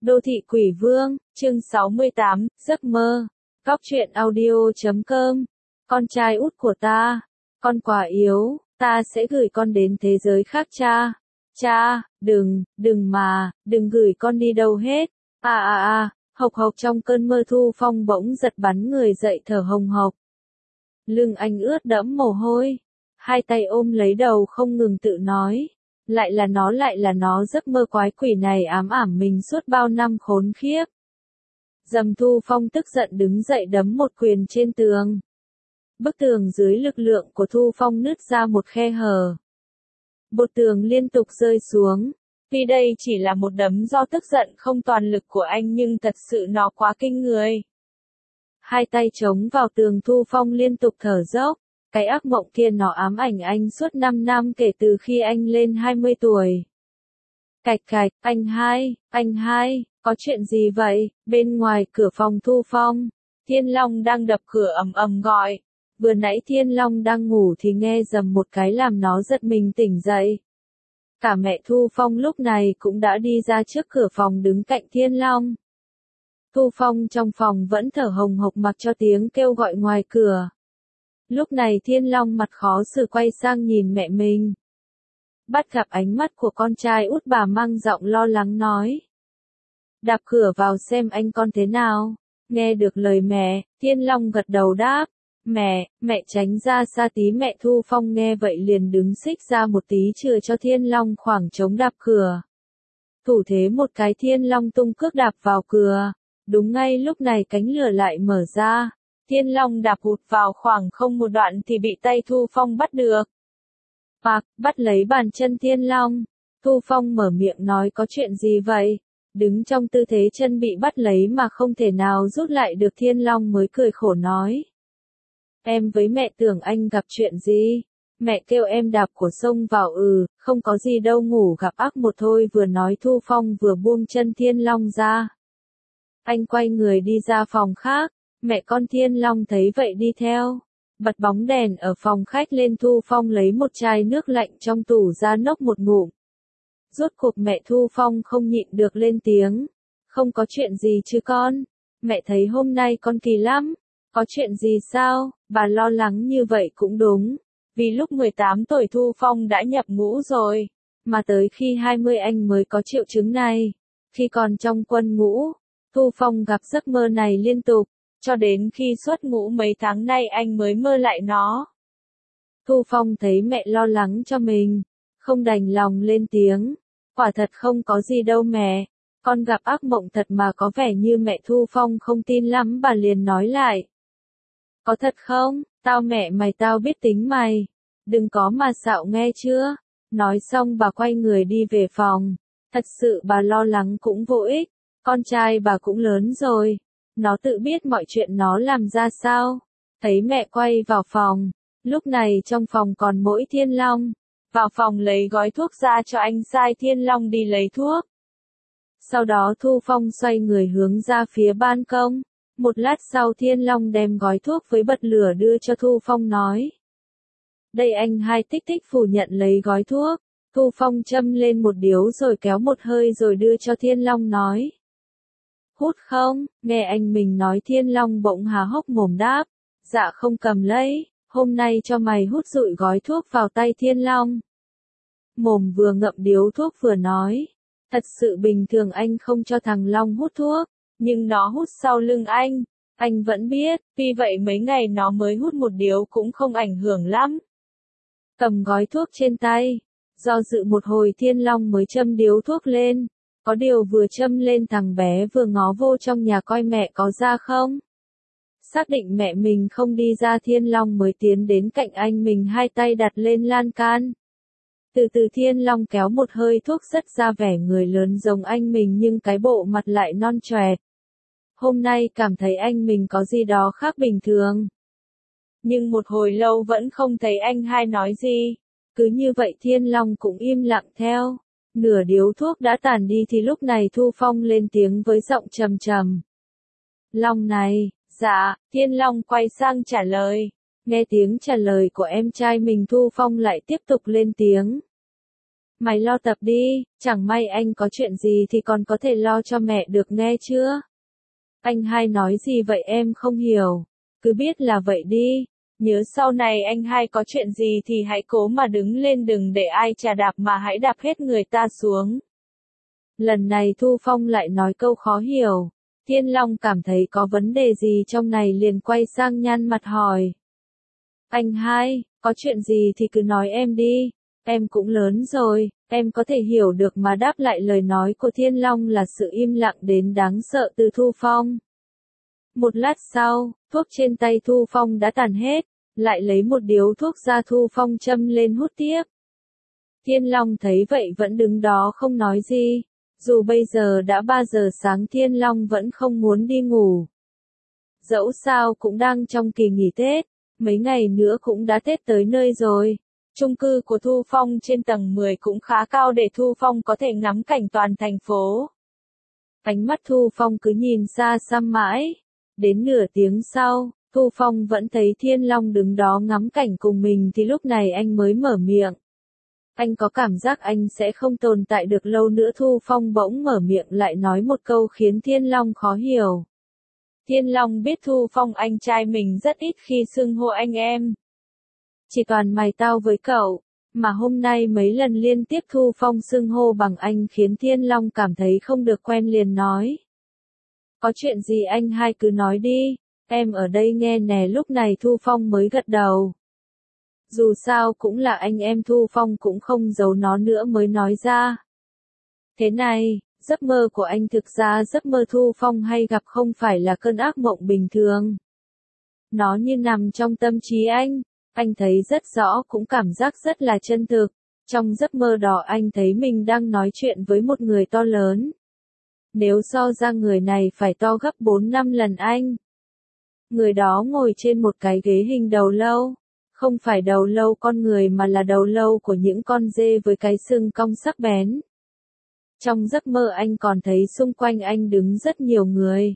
Đô thị quỷ vương, chương 68, giấc mơ. Góc truyện audio.com. Con trai út của ta, con quá yếu, ta sẽ gửi con đến thế giới khác cha. Cha, đừng gửi con đi đâu hết. Hộc hộc trong cơn mơ Thu Phong bỗng giật bắn người dậy thở hồng hộc. Lưng anh ướt đẫm mồ hôi, hai tay ôm lấy đầu không ngừng tự nói. Lại là nó giấc mơ quái quỷ này ám ảm mình suốt bao năm khốn khiếp. Dầm Thu Phong tức giận đứng dậy đấm một quyền trên tường. Bức tường dưới lực lượng của Thu Phong nứt ra một khe hở. Bột tường liên tục rơi xuống. Tuy đây chỉ là một đấm do tức giận không toàn lực của anh nhưng thật sự nó quá kinh người. Hai tay chống vào tường Thu Phong liên tục thở dốc. Cái ác mộng kia nó ám ảnh anh suốt 5 năm kể từ khi anh lên 20 tuổi. Cạch cạch, anh hai, có chuyện gì vậy? Bên ngoài cửa phòng Thu Phong, Thiên Long đang đập cửa ầm ầm gọi. Vừa nãy Thiên Long đang ngủ thì nghe rầm một cái làm nó giật mình tỉnh dậy. Cả mẹ Thu Phong lúc này cũng đã đi ra trước cửa phòng đứng cạnh Thiên Long. Thu Phong trong phòng vẫn thở hồng hộc mặc cho tiếng kêu gọi ngoài cửa. Lúc này Thiên Long mặt khó xử quay sang nhìn mẹ mình. Bắt gặp ánh mắt của con trai út bà mang giọng lo lắng nói. Đạp cửa vào xem anh con thế nào. Nghe được lời mẹ, Thiên Long gật đầu đáp. Mẹ tránh ra xa tí. Mẹ Thu Phong nghe vậy liền đứng xích ra một tí chừa cho Thiên Long khoảng trống đạp cửa. Thủ thế một cái Thiên Long tung cước đạp vào cửa. Đúng ngay lúc này cánh lửa lại mở ra. Thiên Long đạp hụt vào khoảng không một đoạn thì bị tay Thu Phong bắt được. Bắt lấy bàn chân Thiên Long. Thu Phong mở miệng nói có chuyện gì vậy? Đứng trong tư thế chân bị bắt lấy mà không thể nào rút lại được. Thiên Long mới cười khổ nói. Em với mẹ tưởng anh gặp chuyện gì? Mẹ kêu em đạp của sông vào. Không có gì đâu, ngủ gặp ác một thôi. Vừa nói Thu Phong vừa buông chân Thiên Long ra. Anh quay người đi ra phòng khác. Mẹ con Thiên Long thấy vậy đi theo. Bật bóng đèn ở phòng khách lên. Thu Phong lấy một chai nước lạnh trong tủ ra nốc một ngụm. Rốt cuộc mẹ Thu Phong không nhịn được lên tiếng. Không có chuyện gì chứ con? Mẹ thấy hôm nay con kỳ lắm. Có chuyện gì sao? Bà lo lắng như vậy cũng đúng. Vì lúc 18 tuổi Thu Phong đã nhập ngũ rồi. Mà tới khi 20 anh mới có triệu chứng này. Khi còn trong quân ngũ, Thu Phong gặp giấc mơ này liên tục. Cho đến khi xuất ngũ mấy tháng nay anh mới mơ lại nó. Thu Phong thấy mẹ lo lắng cho mình. Không đành lòng lên tiếng. Quả thật không có gì đâu mẹ. Con gặp ác mộng thật mà có vẻ như mẹ. Thu Phong không tin lắm, bà liền nói lại. Có thật không? Tao mẹ mày tao biết tính mày. Đừng có mà xạo nghe chưa? Nói xong bà quay người đi về phòng. Thật sự bà lo lắng cũng vô ích. Con trai bà cũng lớn rồi. Nó tự biết mọi chuyện nó làm ra sao. Thấy mẹ quay vào phòng. Lúc này trong phòng còn mỗi Thiên Long. Vào phòng lấy gói thuốc ra cho anh, sai Thiên Long đi lấy thuốc. Sau đó Thu Phong xoay người hướng ra phía ban công. Một lát sau Thiên Long đem gói thuốc với bật lửa đưa cho Thu Phong nói. Đây anh hai. Tích tích phủ nhận lấy gói thuốc. Thu Phong châm lên một điếu rồi kéo một hơi rồi đưa cho Thiên Long nói. Hút không? Nghe anh mình nói Thiên Long bỗng há hốc mồm đáp. Dạ không, cầm lấy. Hôm nay cho mày hút. Dụi gói thuốc vào tay Thiên Long. Mồm vừa ngậm điếu thuốc vừa nói. Thật sự bình thường anh không cho thằng Long hút thuốc. Nhưng nó hút sau lưng anh. Anh vẫn biết. Tuy vậy mấy ngày nó mới hút một điếu cũng không ảnh hưởng lắm. Cầm gói thuốc trên tay. Do dự một hồi Thiên Long mới châm điếu thuốc lên. Có điều vừa châm lên thằng bé vừa ngó vô trong nhà coi mẹ có ra không. Xác định mẹ mình không đi ra Thiên Long mới tiến đến cạnh anh mình, hai tay đặt lên lan can. Từ từ Thiên Long kéo một hơi thuốc rất ra vẻ người lớn giống anh mình nhưng cái bộ mặt lại non choẹt. Hôm nay cảm thấy anh mình có gì đó khác bình thường. Nhưng một hồi lâu vẫn không thấy anh hai nói gì. Cứ như vậy Thiên Long cũng im lặng theo. Nửa điếu thuốc đã tàn đi thì lúc này Thu Phong lên tiếng với giọng trầm trầm. Long này. Dạ. Thiên Long quay sang trả lời. Nghe tiếng trả lời của em trai mình Thu Phong lại tiếp tục lên tiếng. Mày lo tập đi, chẳng may anh có chuyện gì thì còn có thể lo cho mẹ được nghe chưa? Anh hai nói gì vậy em không hiểu. Cứ biết là vậy đi. Nhớ sau này anh hai có chuyện gì thì hãy cố mà đứng lên, đừng để ai chà đạp mà hãy đạp hết người ta xuống. Lần này Thu Phong lại nói câu khó hiểu. Thiên Long cảm thấy có vấn đề gì trong này liền quay sang nhăn mặt hỏi. Anh hai, có chuyện gì thì cứ nói em đi. Em cũng lớn rồi, em có thể hiểu được mà, đáp lại lời nói của Thiên Long là sự im lặng đến đáng sợ từ Thu Phong. Một lát sau, thuốc trên tay Thu Phong đã tàn hết, lại lấy một điếu thuốc ra Thu Phong châm lên hút tiếp. Thiên Long thấy vậy vẫn đứng đó không nói gì. Dù bây giờ đã 3 giờ sáng Thiên Long vẫn không muốn đi ngủ. Dẫu sao cũng đang trong kỳ nghỉ Tết, mấy ngày nữa cũng đã Tết tới nơi rồi. Chung cư của Thu Phong trên tầng 10 cũng khá cao để Thu Phong có thể ngắm cảnh toàn thành phố. Ánh mắt Thu Phong cứ nhìn xa xăm mãi. Đến nửa tiếng sau, Thu Phong vẫn thấy Thiên Long đứng đó ngắm cảnh cùng mình thì lúc này anh mới mở miệng. Anh có cảm giác anh sẽ không tồn tại được lâu nữa. Thu Phong bỗng mở miệng lại nói một câu khiến Thiên Long khó hiểu. Thiên Long biết Thu Phong anh trai mình rất ít khi xưng hô anh em. Chỉ toàn mày tao với cậu, mà hôm nay mấy lần liên tiếp Thu Phong xưng hô bằng anh khiến Thiên Long cảm thấy không được quen liền nói. Có chuyện gì anh hai cứ nói đi, em ở đây nghe nè. Lúc này Thu Phong mới gật đầu. Dù sao cũng là anh em, Thu Phong cũng không giấu nó nữa mới nói ra. Thế này, giấc mơ của anh thực ra giấc mơ Thu Phong hay gặp không phải là cơn ác mộng bình thường. Nó như nằm trong tâm trí anh thấy rất rõ, cũng cảm giác rất là chân thực. Trong giấc mơ đó anh thấy mình đang nói chuyện với một người to lớn. Nếu so ra người này phải to gấp 4-5 lần anh. Người đó ngồi trên một cái ghế hình đầu lâu. Không phải đầu lâu con người mà là đầu lâu của những con dê với cái sừng cong sắc bén. Trong giấc mơ anh còn thấy xung quanh anh đứng rất nhiều người.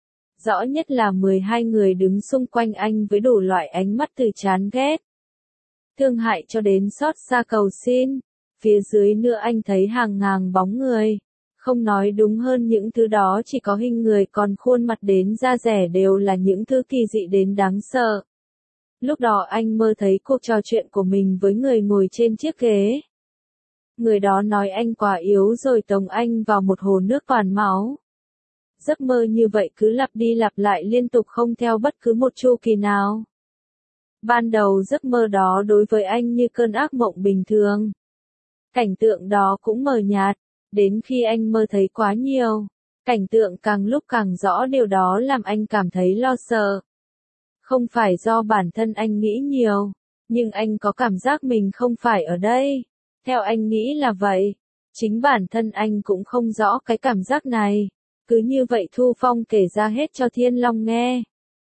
Rõ nhất là 12 người đứng xung quanh anh với đủ loại ánh mắt từ chán ghét, thương hại cho đến xót xa cầu xin. Phía dưới nữa anh thấy hàng ngàn bóng người. Không nói đúng hơn những thứ đó chỉ có hình người, còn khuôn mặt đến da dẻ đều là những thứ kỳ dị đến đáng sợ. Lúc đó anh mơ thấy cuộc trò chuyện của mình với người ngồi trên chiếc ghế. Người đó nói anh quá yếu rồi tống anh vào một hồ nước toàn máu. Giấc mơ như vậy cứ lặp đi lặp lại liên tục không theo bất cứ một chu kỳ nào. Ban đầu giấc mơ đó đối với anh như cơn ác mộng bình thường. Cảnh tượng đó cũng mờ nhạt, đến khi anh mơ thấy quá nhiều. Cảnh tượng càng lúc càng rõ, điều đó làm anh cảm thấy lo sợ. Không phải do bản thân anh nghĩ nhiều, nhưng anh có cảm giác mình không phải ở đây. Theo anh nghĩ là vậy. Chính bản thân anh cũng không rõ cái cảm giác này. Cứ như vậy Thu Phong kể ra hết cho Thiên Long nghe.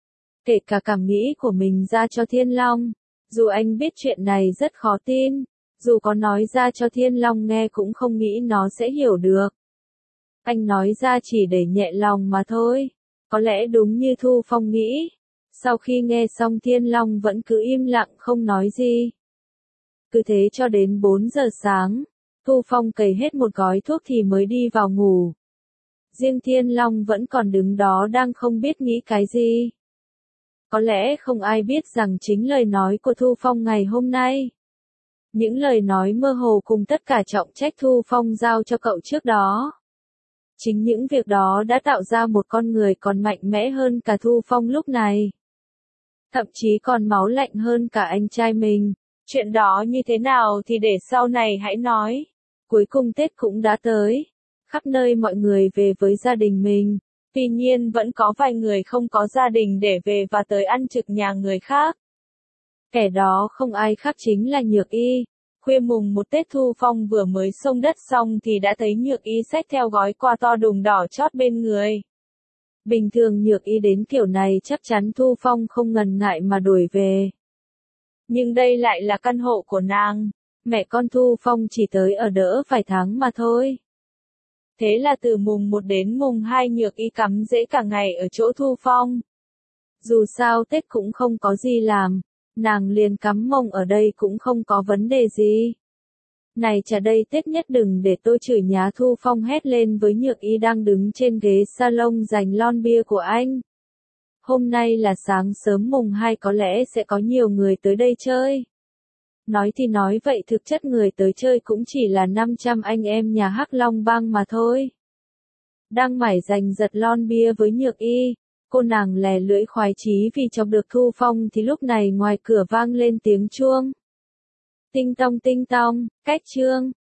Kể cả cảm nghĩ của mình ra cho Thiên Long. Dù anh biết chuyện này rất khó tin, dù có nói ra cho Thiên Long nghe cũng không nghĩ nó sẽ hiểu được. Anh nói ra chỉ để nhẹ lòng mà thôi. Có lẽ đúng như Thu Phong nghĩ. Sau khi nghe xong Thiên Long vẫn cứ im lặng không nói gì. Cứ thế cho đến 4 giờ sáng, Thu Phong cày hết một gói thuốc thì mới đi vào ngủ. Riêng Thiên Long vẫn còn đứng đó đang không biết nghĩ cái gì. Có lẽ không ai biết rằng chính lời nói của Thu Phong ngày hôm nay. Những lời nói mơ hồ cùng tất cả trọng trách Thu Phong giao cho cậu trước đó. Chính những việc đó đã tạo ra một con người còn mạnh mẽ hơn cả Thu Phong lúc này. Thậm chí còn máu lạnh hơn cả anh trai mình. Chuyện đó như thế nào thì để sau này hãy nói. Cuối cùng Tết cũng đã tới. Khắp nơi mọi người về với gia đình mình. Tuy nhiên vẫn có vài người không có gia đình để về và tới ăn trực nhà người khác. Kẻ đó không ai khác chính là Nhược Y. Khuya mùng 1 Tết Thu Phong vừa mới xông đất xong thì đã thấy Nhược Y xách theo gói quà to đùng đỏ chót bên người. Bình thường Nhược Y đến kiểu này chắc chắn Thu Phong không ngần ngại mà đuổi về. Nhưng đây lại là căn hộ của nàng. Mẹ con Thu Phong chỉ tới ở đỡ vài tháng mà thôi. Thế là từ mùng 1 đến mùng 2 Nhược Y cắm rễ cả ngày ở chỗ Thu Phong. Dù sao Tết cũng không có gì làm, nàng liền cắm mông ở đây cũng không có vấn đề gì. Này trả đây Tết nhất đừng để tôi chửi nhá, Thu Phong hét lên với Nhược Y đang đứng trên ghế salon dành lon bia của anh. Hôm nay là sáng sớm mùng 2, có lẽ sẽ có nhiều người tới đây chơi. Nói thì nói vậy, thực chất người tới chơi cũng chỉ là 500 anh em nhà Hắc Long Bang mà thôi. Đang mải giành giật lon bia với Nhược Y, cô nàng lè lưỡi khoái chí vì chọc được Thu Phong thì lúc này ngoài cửa vang lên tiếng chuông. Tinh tong, cách chương.